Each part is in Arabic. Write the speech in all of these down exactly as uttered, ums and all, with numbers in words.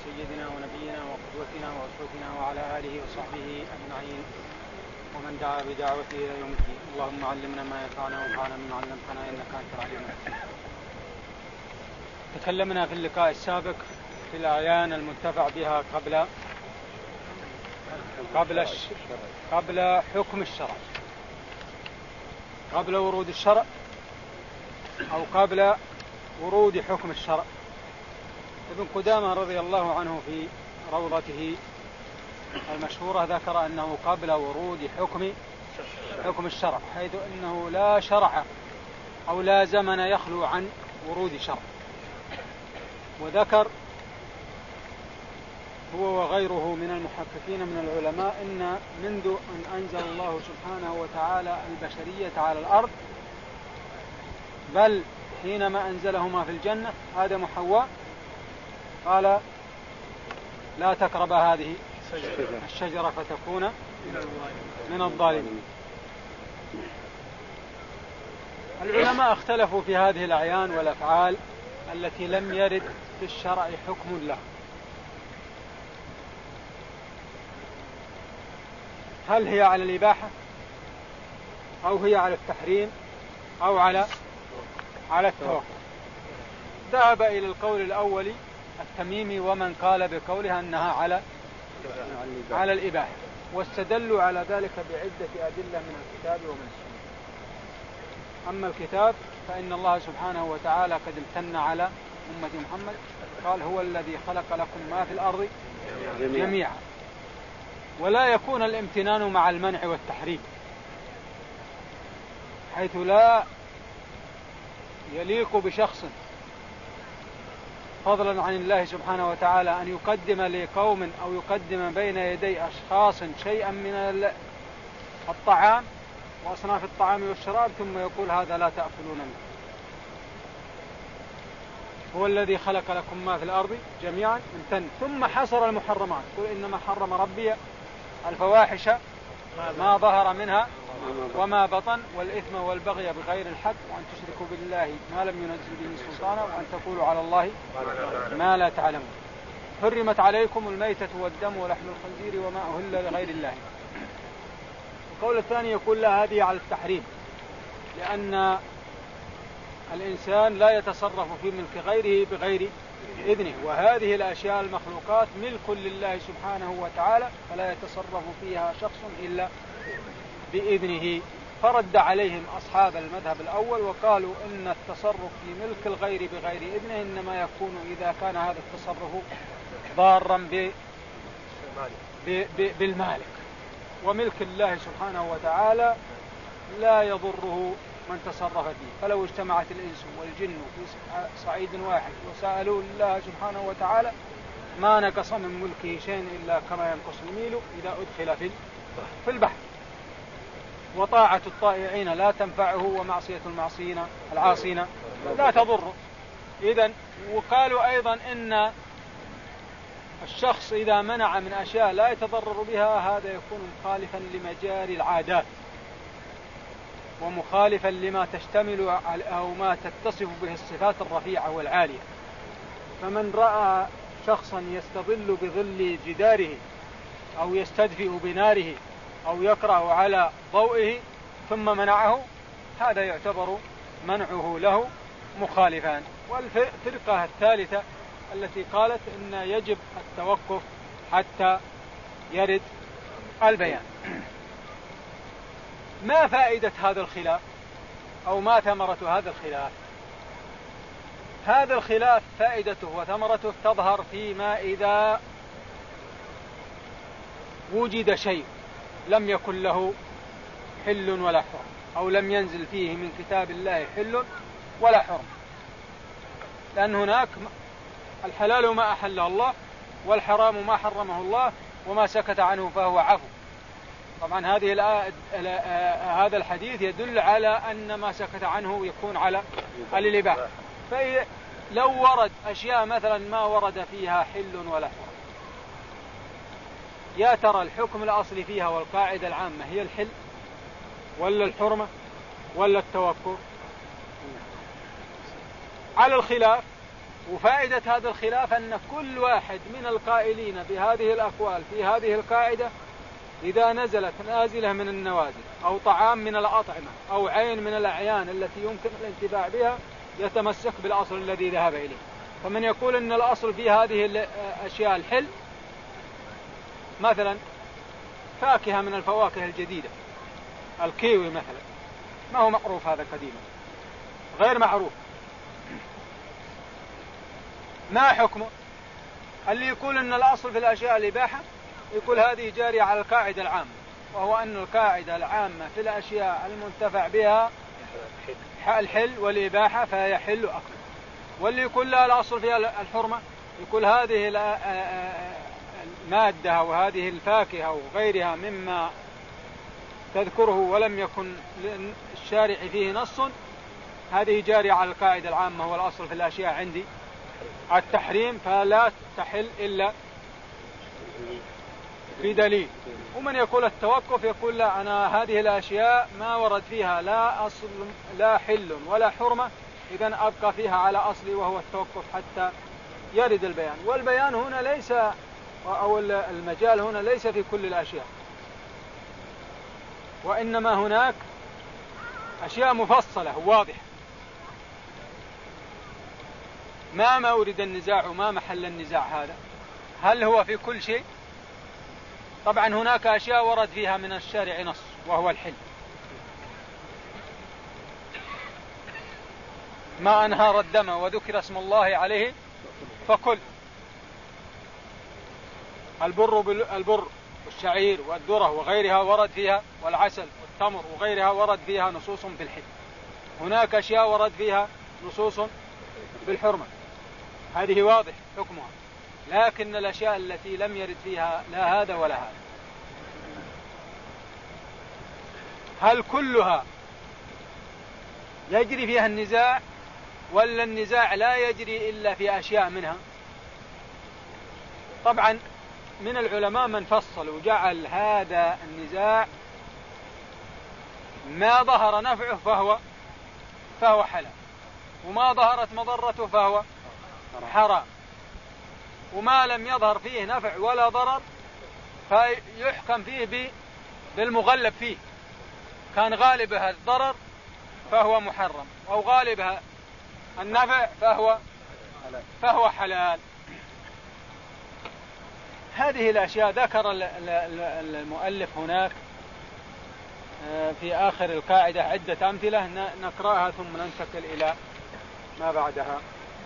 سيدنا ونبينا وقدوتنا وأسوتنا وعلى آله وصحبه أجمعين ومن دعا بدعوته إلى يوم الدين. اللهم علمنا ما ينفعنا وانفعنا بما علمتنا إنك أنت العليم الحكيم. تكلمنا في اللقاء السابق في الأعيان المنتفع بها قبل قبل قبل حكم الشرع، قبل ورود الشرع أو قبل ورود حكم الشرع. ابن قدامة رضي الله عنه في روضته المشهورة ذكر أنه قبل ورود حكم حكم الشرع، حيث أنه لا شرع أو لا زمن يخلو عن ورود شرع. وذكر هو وغيره من المحققين من العلماء أن منذ أن أنزل الله سبحانه وتعالى البشرية على الأرض، بل حينما أنزلهما في الجنة آدم وحواء، قال لا تقرب هذه الشجرة فتكون من الظالمين. العلماء اختلفوا في هذه الأعيان والأفعال التي لم يرد في الشرع حكم له، هل هي على الإباحة أو هي على التحريم أو على على التوقف. ذهب إلى القول الأول التميمي ومن قال بقولها أنها على على الإباحة، واستدلوا على ذلك بعدة أدلة من الكتاب ومن السنة. أما الكتاب فإن الله سبحانه وتعالى قد امتن على أمة محمد، قال هو الذي خلق لكم ما في الأرض جميعا، ولا يكون الامتنان مع المنع والتحريم، حيث لا يليق بشخص فضلا عن الله سبحانه وتعالى أن يقدم لقوم أو يقدم بين يدي أشخاص شيئا من الطعام وأصناف الطعام والشراب ثم يقول هذا لا تأكلون منه. هو الذي خلق لكم ما في الأرض جميعا امتن، ثم حصر المحرمات، قل إنما حرم ربي الفواحش ما ظهر منها وما بطن والإثم والبغي بغير الحق وأن تشركوا بالله ما لم ينزل به سلطانا وأن تقولوا على الله ما لا تعلمون. حرمت عليكم الميتة والدم ولحم الخنزير وما أهل لغير الله. القول الثاني يقول لا، هذه على التحريم، لأن الإنسان لا يتصرف في ملك غيره بغير إذنه، وهذه الأشياء المخلوقات ملك لله سبحانه وتعالى، فلا يتصرف فيها شخص إلا بإذنه. فرد عليهم أصحاب المذهب الأول وقالوا إن التصرف في ملك الغير بغير إذنه إنما يكون إذا كان هذا التصرف ضارا ب... ب... ب... بالمالك، وملك الله سبحانه وتعالى لا يضره من تصرف فيه. فلو اجتمعت الإنس والجن في صعيد واحد وسألوا الله سبحانه وتعالى ما نقص من ملكه شيء إلا كما ينقص الميل إذا أدخل في في البحر. وطاعة الطائعين لا تنفعه ومعصية المعصين العاصين لا تضره. إذن وقالوا أيضا إن الشخص إذا منع من أشياء لا يتضرر بها هذا يكون مخالفا لمجاري العادات ومخالفا لما تشتمل أو ما تتصف به الصفات الرفيعة والعالية. فمن رأى شخصا يستظل بظل جداره أو يستدفئ بناره أو يقرأ على ضوئه ثم منعه، هذا يعتبر منعه له مخالفان. والفرقة الثالثة التي قالت إن يجب التوقف حتى يرد البيان. ما فائدة هذا الخلاف أو ما ثمرة هذا الخلاف؟ هذا الخلاف فائدته وثمرته تظهر فيما إذا وجد شيء لم يكن له حل ولا حرم، أو لم ينزل فيه من كتاب الله حل ولا حرم، لأن هناك الحلال ما أحله الله والحرام ما حرمه الله وما سكت عنه فهو عفو. طبعا هذه هذا الحديث يدل على أن ما سكت عنه يكون على الإباحة. فلو ورد أشياء مثلا ما ورد فيها حل ولا حرم، يا ترى الحكم الأصلي فيها والقاعدة العامة هي الحل ولا الحرمة ولا التوقف؟ على الخلاف وفائدة هذا الخلاف أن كل واحد من القائلين بهذه الأقوال في هذه القاعدة إذا نزلت نازلة من النوازل أو طعام من الأطعمة أو عين من الأعيان التي يمكن الانتفاع بها يتمسك بالأصل الذي ذهب إليه. فمن يقول أن الأصل في هذه الأشياء الحل، مثلا فاكهة من الفواكه الجديدة الكيوي مثلا، ما هو معروف هذا قديما، غير معروف، ما حكمه؟ اللي يقول أن الأصل في الأشياء الإباحة يقول هذه جارية على القاعدة العامة، وهو أن القاعدة العامة في الأشياء المنتفع بها الحل والإباحة فيحل أكله. واللي يقول لا الأصل فيها الحرمة يقول هذه المادة وهذه الفاكهة وغيرها مما تذكره ولم يكن الشارع فيه نص، هذه جارية على القاعدة العامة والأصل في الأشياء عندي التحريم فلا تحل إلا في دليل. ومن يقول التوقف يقول لا، أنا هذه الأشياء ما ورد فيها لا أصل لا حل ولا حرمة، إذن أبقى فيها على أصلي وهو التوقف حتى يرد البيان. والبيان هنا ليس، أو المجال هنا ليس في كل الأشياء، وإنما هناك أشياء مفصلة واضحة ما مورد النزاع وما محل النزاع. هذا هل هو في كل شيء؟ طبعا هناك أشياء ورد فيها من الشارع نص وهو الحل، ما أنهار الدم وذكر اسم الله عليه فكل. البر البر والشعير والذرة وغيرها ورد فيها، والعسل والتمر وغيرها ورد فيها نصوص في الحل. هناك أشياء ورد فيها نصوص بالحرمة، هذه واضح حكمها. لكن الأشياء التي لم يرد فيها لا هذا ولا هذا، هل كلها يجري فيها النزاع ولا النزاع لا يجري إلا في أشياء منها؟ طبعا من العلماء من فصل وجعل هذا النزاع ما ظهر نفعه فهو فهو حلال، وما ظهرت مضرته فهو حرام، وما لم يظهر فيه نفع ولا ضرر فيحكم فيه بالمغلب فيه، كان غالبها الضرر فهو محرم أو غالبها النفع فهو فهو حلال. هذه الأشياء ذكر المؤلف هناك في آخر القاعدة عدة أمثلة نقرأها ثم ننتقل إلى ما بعدها.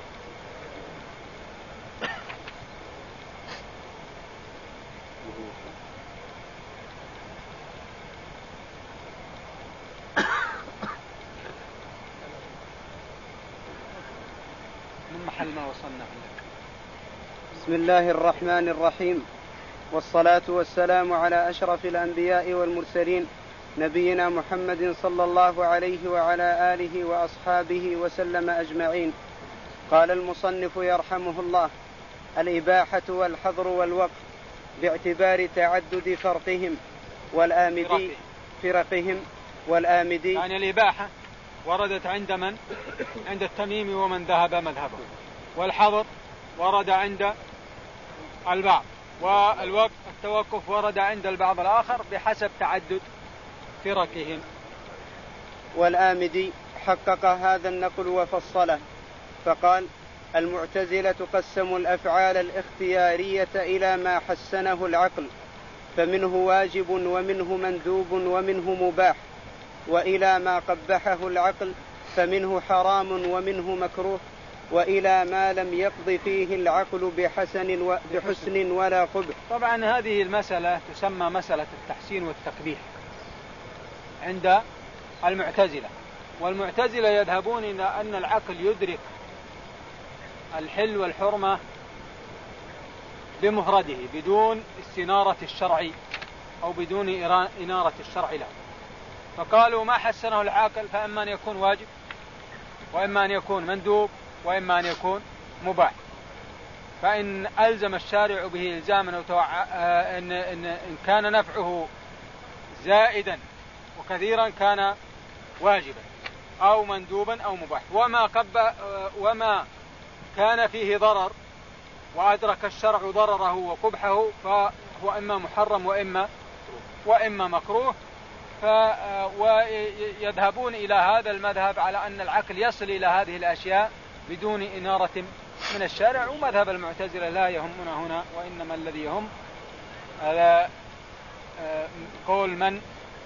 من محل ما وصلنا فيه. بسم الله الرحمن الرحيم، والصلاة والسلام على أشرف الأنبياء والمرسلين نبينا محمد صلى الله عليه وعلى آله وأصحابه وسلم أجمعين. قال المصنف يرحمه الله: الإباحة والحظر والوقف باعتبار تعدد فرقهم والآمدي فرقهم والآمدي. يعني الإباحة وردت عند من؟ عند التميمي ومن ذهب مذهبه، والحظر ورد عند البعض، والوقف التوقف ورد عند البعض الآخر بحسب تعدد فرقهم. والآمدي حقق هذا النقل وفصله فقال: المعتزلة قسموا الأفعال الاختيارية إلى ما حسنه العقل فمنه واجب ومنه مندوب ومنه مباح، وإلى ما قبحه العقل فمنه حرام ومنه مكروه، وإلى ما لم يقض فيه العقل بحسن, و... بحسن ولا قبح. طبعا هذه المسألة تسمى مسألة التحسين والتقبيح عند المعتزلة، والمعتزلة يذهبون إلى أن العقل يدرك الحل والحرمة بمفرده بدون استنارة الشرع أو بدون إنارة الشرع له، فقالوا ما حسنه العاقل فإما أن يكون واجب وإما أن يكون مندوب وإما أن يكون مباح، فإن ألزم الشارع به إلزاما إن, إن, إن كان نفعه زائدا وكثيرا كان واجبا أو مندوبا أو مباح، وما, قب وما كان فيه ضرر وأدرك الشرع ضرره وقبحه فهو إما محرم وإما وإما مكروه، ويذهبون إلى هذا المذهب على أن العقل يصل إلى هذه الأشياء بدون إنارة من الشارع. ومذهب المعتزلة لا يهمنا هنا، وإنما الذي يهم على قول من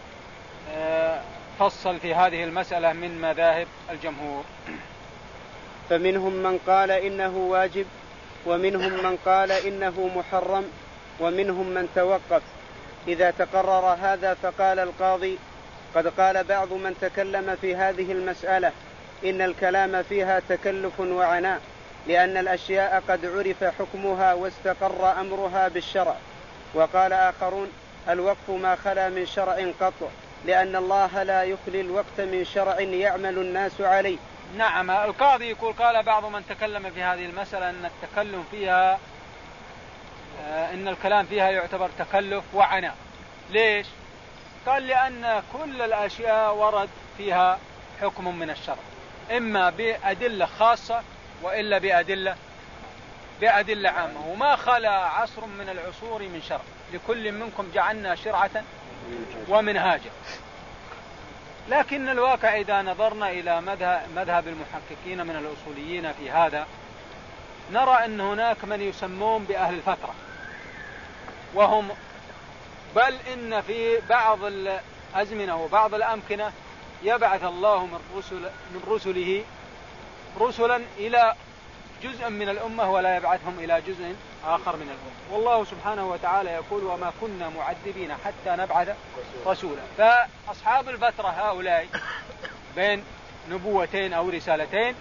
فصل في هذه المسألة من مذاهب الجمهور. فمنهم من قال إنه واجب، ومنهم من قال إنه محرم، ومنهم من توقف. إذا تقرر هذا فقال القاضي: قد قال بعض من تكلم في هذه المسألة إن الكلام فيها تكلف وعناء، لأن الأشياء قد عرف حكمها واستقر أمرها بالشرع. وقال آخرون: الوقف ما خلا من شرع قط، لأن الله لا يخلي الوقت من شرع يعمل الناس عليه. نعم، القاضي يقول قال بعض من تكلم في هذه المسألة أن التكلم فيها إن الكلام فيها يعتبر تكلف وعناء. ليش؟ قال لأن كل الأشياء ورد فيها حكم من الشرع، إما بأدلة خاصة وإلا بأدلة بأدلة عامة، وما خلا عصر من العصور من شرع، لكل منكم جعلنا شرعة ومنهاجا. لكن الواقع إذا نظرنا إلى مذهب المحققين من الأصوليين في هذا نرى أن هناك من يسمون بأهل الفترة، وهم بل إن في بعض الأزمنة وبعض الأمكنة يبعث الله من, رسل من رسله رسلا إلى جزء من الأمة ولا يبعثهم إلى جزء آخر من الأمة. والله سبحانه وتعالى يقول: وما كنا معذبين حتى نبعث رسولا. فأصحاب الفترة هؤلاء بين نبوتين أو رسالتين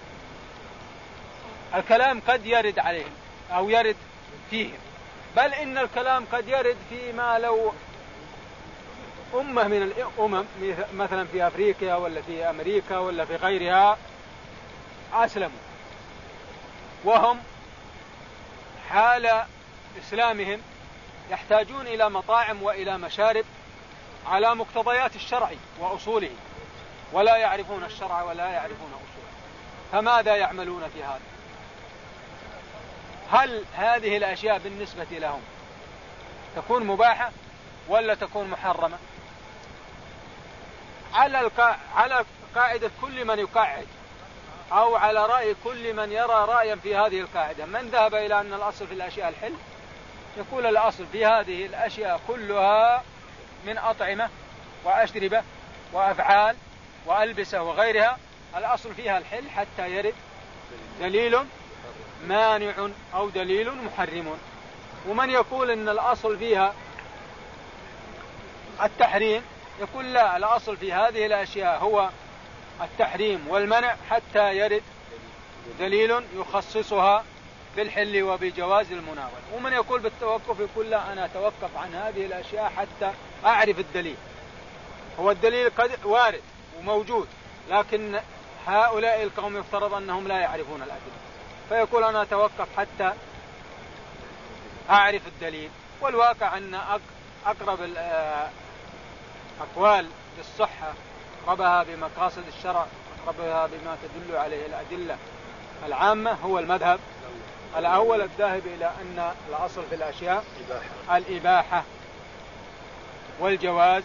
الكلام قد يرد عليهم أو يرد فيهم، بل إن الكلام قد يرد فيما لو أمة من الأمم مثلا في أفريقيا ولا في أمريكا ولا في غيرها أسلموا وهم حال إسلامهم يحتاجون إلى مطاعم وإلى مشارب على مقتضيات الشرع وأصوله، ولا يعرفون الشرع ولا يعرفون أصوله، فماذا يعملون في هذا؟ هل هذه الأشياء بالنسبة لهم تكون مباحة ولا تكون محرمة؟ على القا... على قاعدة كل من يقاعد أو على رأي كل من يرى رأيا في هذه القاعدة، من ذهب إلى أن الأصل في الأشياء الحل يقول الأصل في هذه الأشياء كلها من أطعمة وأشربة وأفعال وألبسة وغيرها الأصل فيها الحل حتى يرد دليل مانع أو دليل محرم. ومن يقول أن الأصل فيها التحريم يقول لا، الأصل في هذه الأشياء هو التحريم والمنع حتى يرد دليل يخصصها بالحل وبجواز المناولة. ومن يقول بالتوقف يقول لا، أنا أتوقف عن هذه الأشياء حتى أعرف الدليل. هو الدليل قد وارد وموجود، لكن هؤلاء القوم يفترض أنهم لا يعرفون الأدلة، فيقول أنا أتوقف حتى أعرف الدليل. والواقع أن أقرب الأقوال للصحة أقربها بمقاصد الشرع أقربها بما تدل عليه الأدلة العامة هو المذهب الأول الذاهب إلى أن الأصل في الأشياء الإباحة والجواز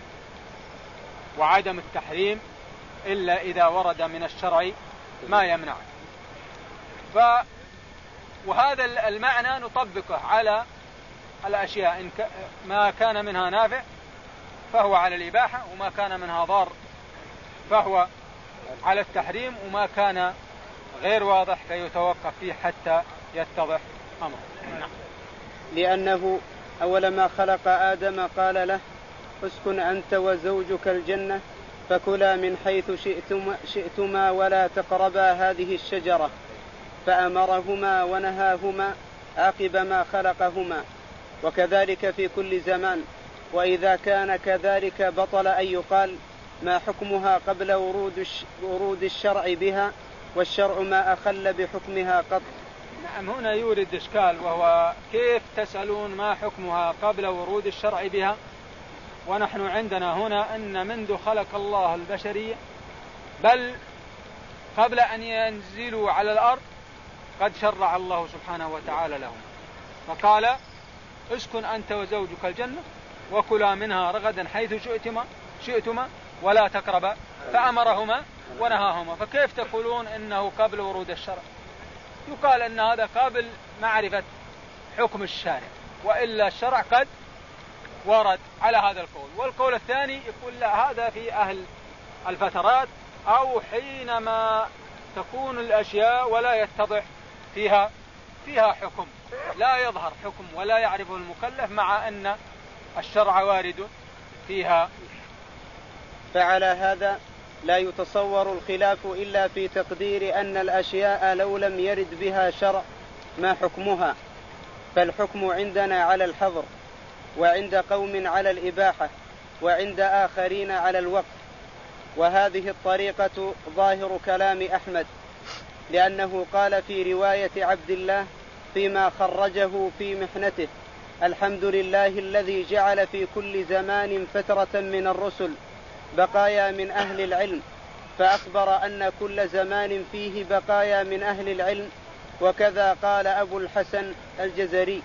وعدم التحريم إلا إذا ورد من الشرع ما يمنع. ف وهذا المعنى نطبقه على الأشياء، إن ما كان منها نافع فهو على الإباحة، وما كان منها ضار فهو على التحريم، وما كان غير واضح فيتوقف فيه حتى يتضح أمره. لأنه أول ما خلق آدم قال له: اسكن أنت وزوجك الجنة فكلا من حيث شئتما, شئتما ولا تقربا هذه الشجرة، فأمرهما ونهاهما عقب ما خلقهما. وكذلك في كل زمان، وإذا كان كذلك بطل أن يقال ما حكمها قبل ورود ورود الشرع بها، والشرع ما أخل بحكمها قط. نعم، هنا يورد إشكال، وهو كيف تسألون ما حكمها قبل ورود الشرع بها، ونحن عندنا هنا أن منذ خلق الله البشرية بل قبل أن ينزلوا على الأرض قد شرع الله سبحانه وتعالى لهم، فقال اسكن أنت وزوجك الجنة وكلا منها رغدا حيث شئتما, شئتما ولا تقربا، فأمرهما ونهاهما. فكيف تقولون إنه قبل ورود الشرع؟ يقال أن هذا قابل معرفة حكم الشارع، وإلا الشرع قد ورد على هذا القول. والقول الثاني يقول لا، هذا في أهل الفترات أو حينما تكون الأشياء ولا يتضح فيها فيها حكم، لا يظهر حكم ولا يعرفه المكلف، مع أن الشرع وارد فيها. فعلى هذا لا يتصور الخلاف إلا في تقدير أن الأشياء لو لم يرد بها شرع ما حكمها، فالحكم عندنا على الحظر، وعند قوم على الإباحة، وعند آخرين على الوقف. وهذه الطريقة ظاهر كلام أحمد، لأنه قال في رواية عبد الله فيما خرجه في محنته: الحمد لله الذي جعل في كل زمان فترة من الرسل بقايا من أهل العلم، فأخبر أن كل زمان فيه بقايا من أهل العلم. وكذا قال أبو الحسن الجزري.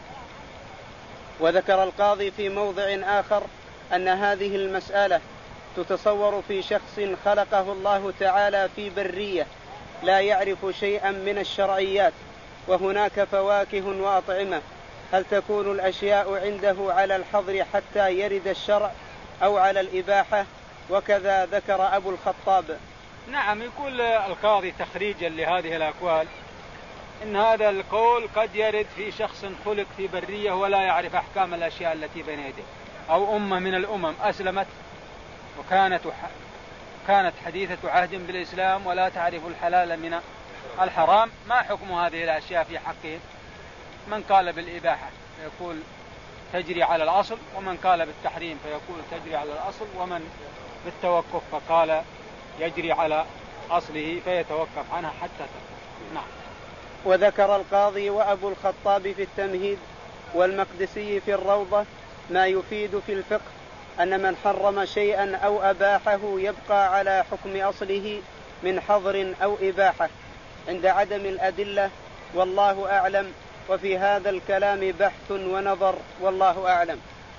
وذكر القاضي في موضع آخر أن هذه المسألة تتصور في شخص خلقه الله تعالى في برية لا يعرف شيئا من الشرعيات، وهناك فواكه وأطعمة، هل تكون الأشياء عنده على الحظر حتى يرد الشرع أو على الإباحة؟ وكذا ذكر أبو الخطاب. نعم، يقول القاضي تخريجا لهذه الأقوال إن هذا القول قد يرد في شخص خلق في برية ولا يعرف أحكام الأشياء التي بين يديه، أو أمة من الأمم أسلمت وكانت كانت حديثة عهد بالإسلام ولا تعرف الحلال من الحرام، ما حكم هذه الأشياء في حقهم؟ من قال بالإباحة فيقول تجري على الأصل، ومن قال بالتحريم فيقول تجري على الأصل، ومن بالتوقف فقال يجري على أصله فيتوقف عنها حتى تقف. نعم. وذكر القاضي وأبو الخطاب في التمهيد والمقدسي في الروضة ما يفيد في الفقه أن من حرم شيئا أو أباحه يبقى على حكم أصله من حظر أو إباحة عند عدم الأدلة، والله أعلم. وفي هذا الكلام بحث ونظر، والله أعلم.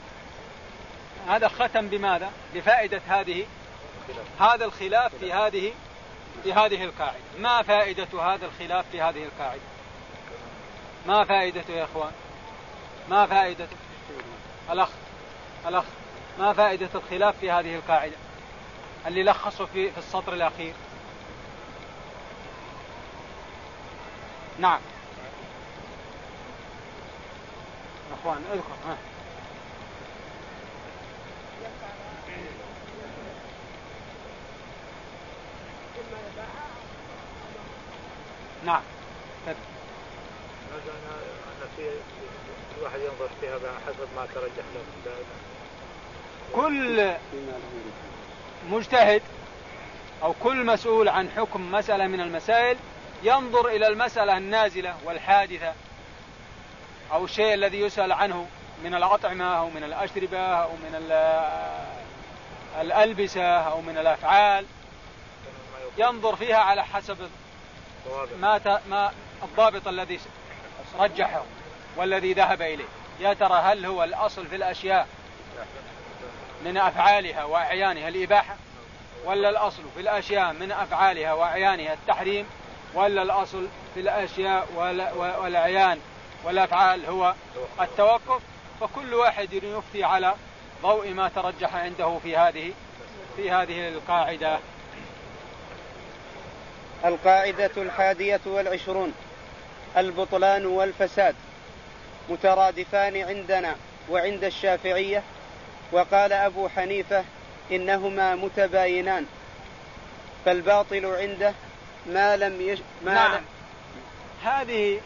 هذا ختم بماذا؟ بفائدة هذه هذا الخلاف في هذه في هذه القاعدة. ما فائدة هذا الخلاف في هذه القاعدة؟ ما فائدته يا إخوان؟ ما فائدته؟ الأخ الأخ ما فائدة الخلاف في هذه القاعدة اللي لخصوا في في السطر الأخير؟ نعم يا إخوان اذكر. ها نعم. أن في الواحد ينظر فيها حسب ما ترجح له. كل مجتهد أو كل مسؤول عن حكم مسألة من المسائل ينظر إلى المسألة النازلة والحادثة أو الشيء الذي يسأل عنه من الأطعمة أو من الأشربة أو من الألبسة أو من الأفعال، ينظر فيها على حسب ما ما الضابط الذي رجحه والذي ذهب إليه. يا ترى هل هو الأصل في الأشياء من أفعالها وأعيانها الإباحة، ولا الأصل في الأشياء من أفعالها وأعيانها التحريم، ولا الأصل في الأشياء والأعيان والأفعال هو التوقف؟ فكل واحد يفتي على ضوء ما ترجح عنده في هذه في هذه القاعدة. القاعدة الحادية والعشرون: البطلان والفساد مترادفان عندنا وعند الشافعية، وقال أبو حنيفة إنهما متباينان، فالباطل عنده ما لم يش... ما نعم. لم... هذه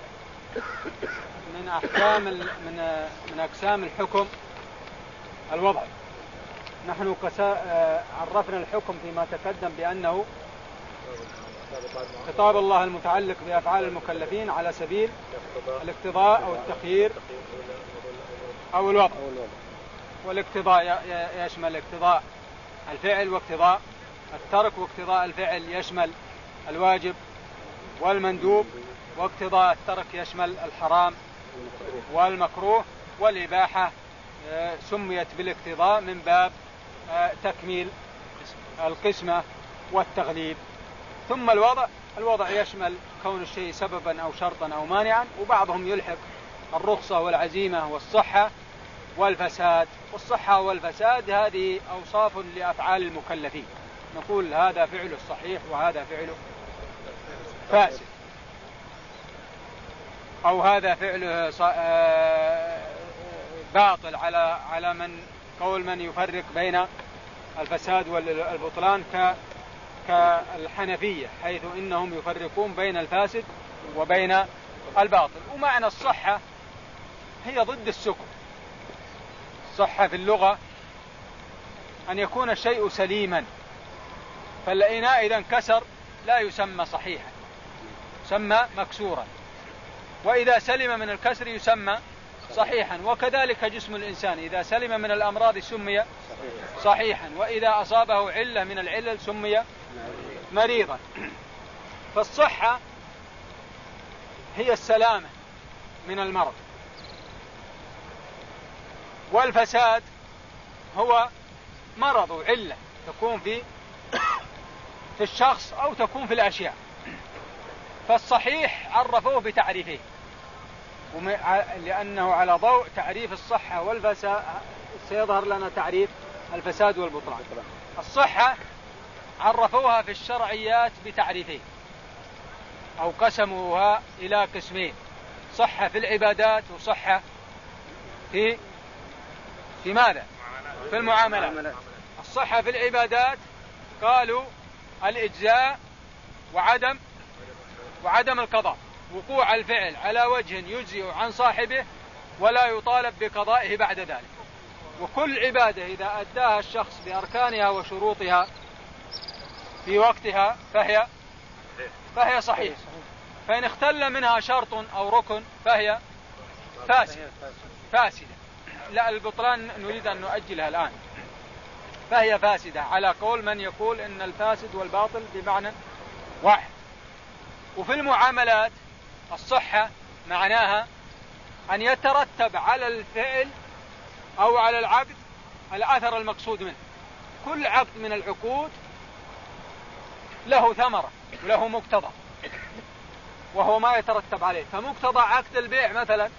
من أحكام من من أقسام الحكم الوضعي. نحن عرفنا الحكم فيما تقدم بأنه خطاب الله المتعلق بأفعال المكلفين على سبيل الاقتضاء أو التخيير أو الوضع. والاقتضاء يشمل اقتضاء الفعل واقتضاء الترك، واقتضاء الفعل يشمل الواجب والمندوب، واقتضاء الترك يشمل الحرام والمكروه، والإباحة سميت بالاقتضاء من باب تكميل القسمة والتغليب. ثم الوضع الوضع يشمل كون الشيء سببا أو شرطا أو مانعا، وبعضهم يلحق الرخصة والعزيمة والصحة والفساد. والصحة والفساد هذه أوصاف لأفعال المكلفين، نقول هذا فعله صحيح وهذا فعله فاسد، أو هذا فعله باطل على على من قول من يفرق بين الفساد والبطلان كالحنفية، حيث إنهم يفرقون بين الفاسد وبين الباطل. ومعنى الصحة هي ضد السكر. الصحة في اللغة أن يكون الشيء سليما، فالإناء إذا انكسر لا يسمى صحيحا، يسمى مكسورا، وإذا سلم من الكسر يسمى صحيحا. وكذلك جسم الإنسان إذا سلم من الأمراض سمي صحيحا، وإذا أصابه علة من العلل سمي مريضا. فالصحة هي السلامة من المرض، والفساد هو مرض وعلة تكون في في الشخص أو تكون في الأشياء. فالصحيح عرفوه بتعريفه، لأنه على ضوء تعريف الصحة والفساد سيظهر لنا تعريف الفساد والبطلان. الصحة عرفوها في الشرعيات بتعريفين، أو قسموها إلى قسمين: صحة في العبادات وصحة في في ماذا؟ في المعاملات. الصحة في العبادات قالوا الإجزاء وعدم وعدم القضاء، وقوع الفعل على وجه يجزئ عن صاحبه ولا يطالب بقضائه بعد ذلك. وكل عبادة إذا أداها الشخص بأركانها وشروطها في وقتها فهي فهي صحيح، فإن اختل منها شرط أو ركن فهي فاسدة فاسدة لا، البطلان نريد أن نؤجلها الآن، فهي فاسدة على قول من يقول إن الفاسد والباطل بمعنى واحد. وفي المعاملات الصحة معناها أن يترتب على الفعل أو على العقد الأثر المقصود منه. كل عقد من العقود له ثمرة وله مقتضى، وهو ما يترتب عليه. فمقتضى عقد البيع مثلا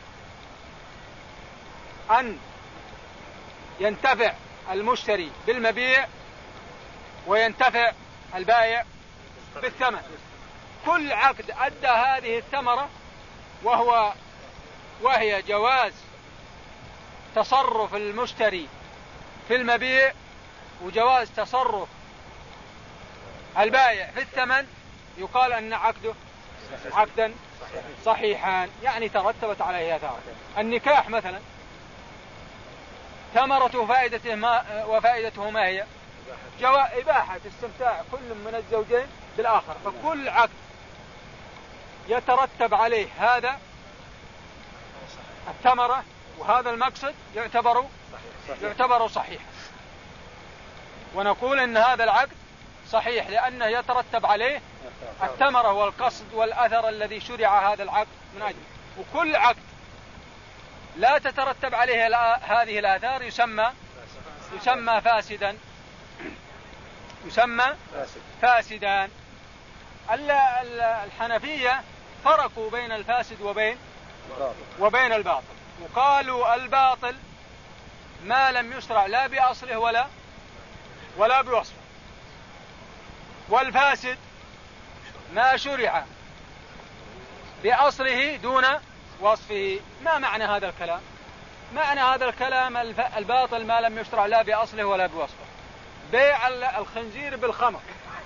أن ينتفع المشتري بالمبيع وينتفع البائع بالثمن. كل عقد أدى هذه الثمرة، وهو وهي جواز تصرف المشتري في المبيع وجواز تصرف البائع في الثمن، يقال أن عقده عقدا صحيحا، يعني ترتبت عليه ثمرة. النكاح مثلا ثمرته فائدته ما وفائدته ما هي؟ جواز إباحة استمتاع كل من الزوجين بالآخر. فكل عقد يترتب عليه هذا الثمرة وهذا المقصد يعتبر يعتبر صحيح، ونقول إن هذا العقد صحيح لأنه يترتب عليه الثمرة والقصد والأثر الذي شرع هذا العقد من أجله. وكل عقد لا تترتب عليه هذه الآثار يسمى يسمى فاسدا يسمى فاسدا. الحنفية فرقوا بين الفاسد وبين وبين الباطل، وقالوا الباطل ما لم يشرع لا بأصله ولا ولا بوصفه، والفاسد ما شرع بأصله دون وصفه. ما معنى هذا الكلام؟ معنى هذا الكلام الباطل ما لم يشرع لا بأصله ولا بوصفه. بيع الخنزير بالخمر،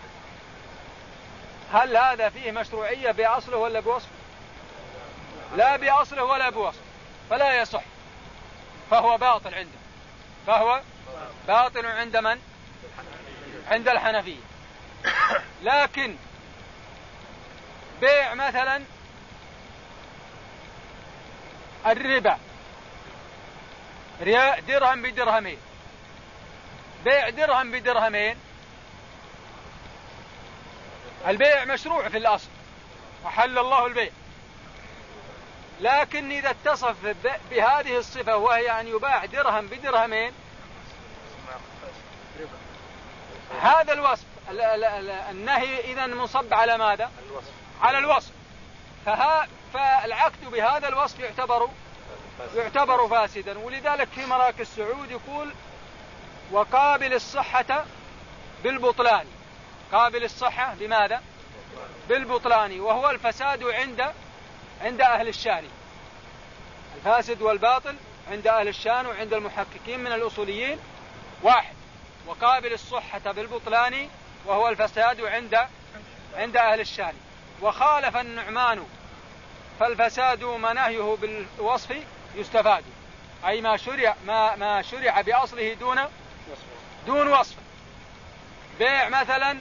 هل هذا فيه مشروعية بأصله ولا بوصفه؟ لا بأصله ولا بوصفه، فلا يصح، فهو باطل عنده، فهو باطل عند من؟ عند الحنفية. لكن بيع مثلا الربا درهم بدرهمين، بيع درهم بدرهمين، البيع مشروع في الأصل، أحل الله البيع. لكن إذا اتصف بهذه الصفة وهي أن يباع درهم بدرهمين، هذا الوصف النهي إذن منصب على ماذا؟ على الوصف. فها فالعقد بهذا الوصف يعتبر يعتبر فاسدا. ولذلك في مراكز السعود يقول وقابل الصحة بالبطلان. قابل الصحة بماذا؟ بالبطلان، وهو الفساد عند عند أهل الشان. الفاسد والباطل عند أهل الشان وعند المحققين من الأصوليين واحد. وقابل الصحة بالبطلان وهو الفساد عند عند أهل الشان. وخالف النعمان فالفساد ما نهيه بالوصف يستفاد، أي ما شرع ما ما شرع بأصله دون دون وصف. بيع مثلا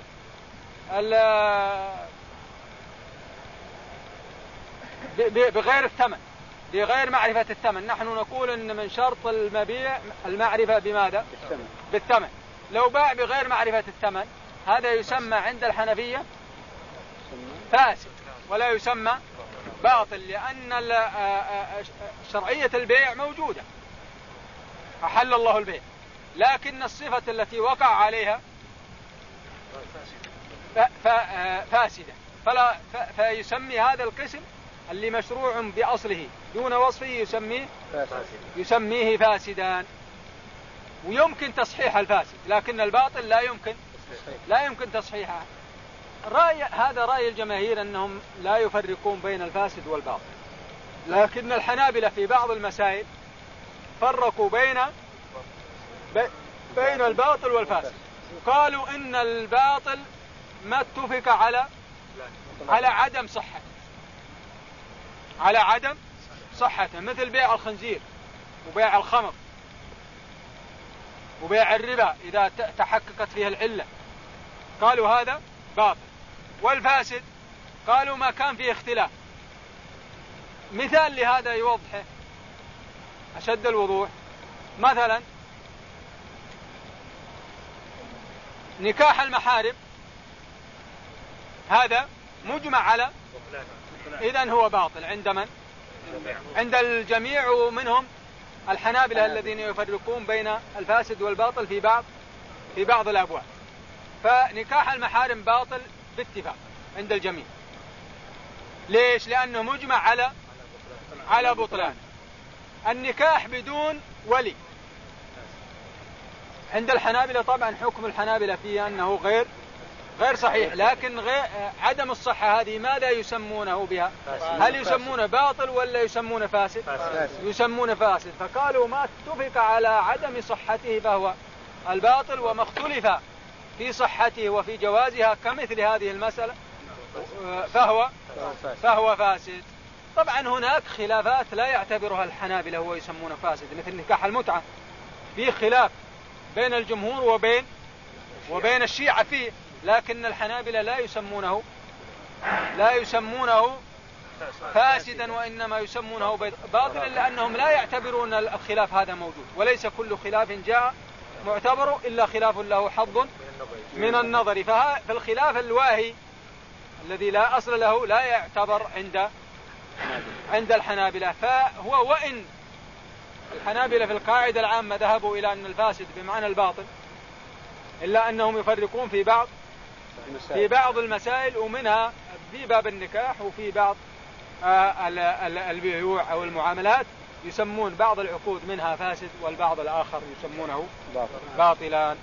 بغير الثمن، بغير معرفة الثمن. نحن نقول إن من شرط المبيع المعرفة بماذا؟ بالثمن. بالثمن. لو باع بغير معرفة الثمن هذا يسمى عند الحنفية فاسد ولا يسمى باطل، لأن شرعية البيع موجودة، أحل الله البيع، لكن الصفة التي وقع عليها فاسدة، فلا فيسمي هذا القسم اللي مشروع بأصله دون وصفه يسميه يسميه فاسدا. ويمكن تصحيح الفاسد، لكن الباطل لا يمكن لا يمكن تصحيحه. رأي هذا رأي الجماهير أنهم لا يفرقون بين الفاسد والباطل، لكن الحنابلة في بعض المسائل فرقوا بين بين الباطل والفاسد. قالوا إن الباطل ما اتفق على على عدم صحته على عدم صحته مثل بيع الخنزير وبيع الخمر وبيع الربا إذا تحققت فيها العلة، قالوا هذا باطل. والفاسد قالوا ما كان فيه اختلاف. مثال لهذا يوضحه أشد الوضوح، مثلا نكاح المحارم هذا مجمع على إذن هو باطل عند من؟ عند الجميع، ومنهم الحنابلة الذين يفرقون بين الفاسد والباطل في بعض في بعض الأبواب. فنكاح المحارم باطل باتفاق عند الجميع. ليش؟ لأنه مجمع على على بطلان. النكاح بدون ولي عند الحنابلة طبعا حكم الحنابلة فيه أنه غير غير صحيح، لكن غير عدم الصحة هذه ماذا يسمونه بها؟ هل يسمونه باطل ولا يسمونه فاسد؟ يسمونه فاسد. فقالوا ما اتفق على عدم صحته فهو الباطل، وما اختلف في صحته وفي جوازها كمثل هذه المسألة فهو فهو فاسد. طبعا هناك خلافات لا يعتبرها الحنابلة هو يسمونه فاسد، مثل نكاح المتعة فيه خلاف بين الجمهور وبين وبين الشيعة فيه، لكن الحنابلة لا يسمونه لا يسمونه فاسدا وإنما يسمونه باطلا، لأنهم لا يعتبرون الخلاف هذا موجود. وليس كل خلاف جاء معتبر إلا خلاف له حظ من النظر. فالخلاف الواهي الذي لا أصل له لا يعتبر عند عند الحنابلة. فهو وإن الحنابلة في القاعدة العامة ذهبوا إلى أن الفاسد بمعنى الباطل، إلا أنهم يفرقون في بعض في بعض المسائل، ومنها في باب النكاح وفي بعض البيوع أو المعاملات يسمون بعض العقود منها فاسد والبعض الآخر يسمونه باطلان.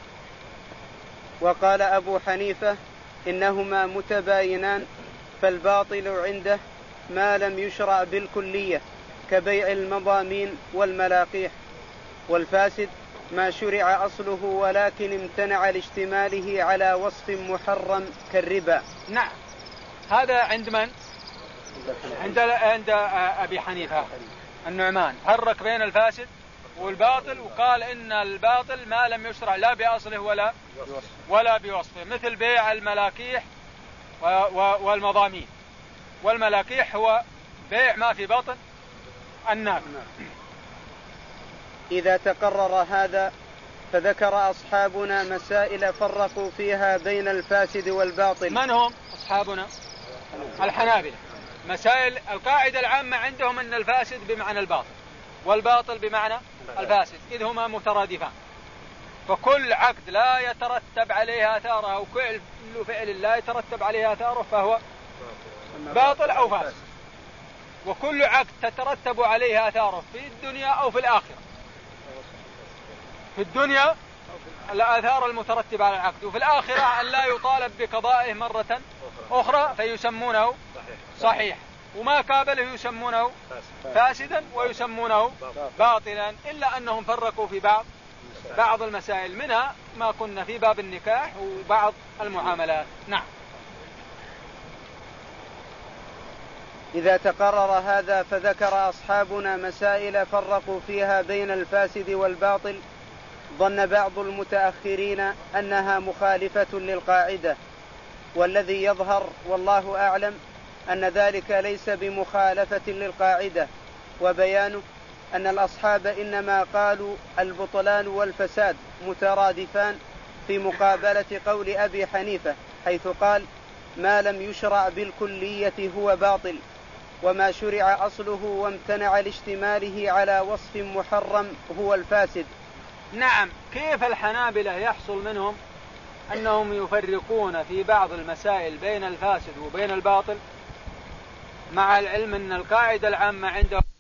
وقال أبو حنيفة إنهما متباينان، فالباطل عنده ما لم يشرع بالكلية كبيع المضامين والملاقيح، والفاسد ما شرع أصله ولكن امتنع لاشتماله على وصف محرم كالربا. نعم، هذا عند من؟ عند عند أبي حنيفة النعمان فرق بين الفاسد والباطل، وقال إن الباطل ما لم يشرع لا بأصله ولا ولا بوصفه، مثل بيع الملاقيح والمضامين. والملاقيح هو بيع ما في بطن الناقة. إذا تقرر هذا فذكر أصحابنا مسائل فرقوا فيها بين الفاسد والباطل. من هم أصحابنا؟ الحنابلة. مسائل القاعدة العامة عندهم أن الفاسد بمعنى الباطل والباطل بمعنى الفاسد إذ هما مترادفان، فكل عقد لا يترتب عليه آثاره أو كل فعل لا يترتب عليه آثاره فهو باطل أو فاسد، وكل عقد تترتب عليه آثاره في الدنيا أو في الآخرة. في الدنيا الآثار المترتبة على العقد، وفي الآخرة أن لا يطالب بقضائه مرة أخرى فيسمونه صحيح، وما قابله يسمونه فاسدا ويسمونه باطلا، إلا أنهم فرقوا في بعض بعض المسائل، منها ما كنا في باب النكاح وبعض المعاملات. نعم. إذا تقرر هذا فذكر أصحابنا مسائل فرقوا فيها بين الفاسد والباطل، ظن بعض المتأخرين أنها مخالفة للقاعدة، والذي يظهر والله أعلم أن ذلك ليس بمخالفة للقاعدة، وبيانه أن الأصحاب إنما قالوا البطلان والفساد مترادفان في مقابلة قول أبي حنيفة حيث قال ما لم يشرع بالكلية هو باطل، وما شرع أصله وامتنع لاشتماله على وصف محرم هو الفاسد. نعم. كيف الحنابلة يحصل منهم أنهم يفرقون في بعض المسائل بين الفاسد وبين الباطل، مع العلم أن القاعدة العامة عندهم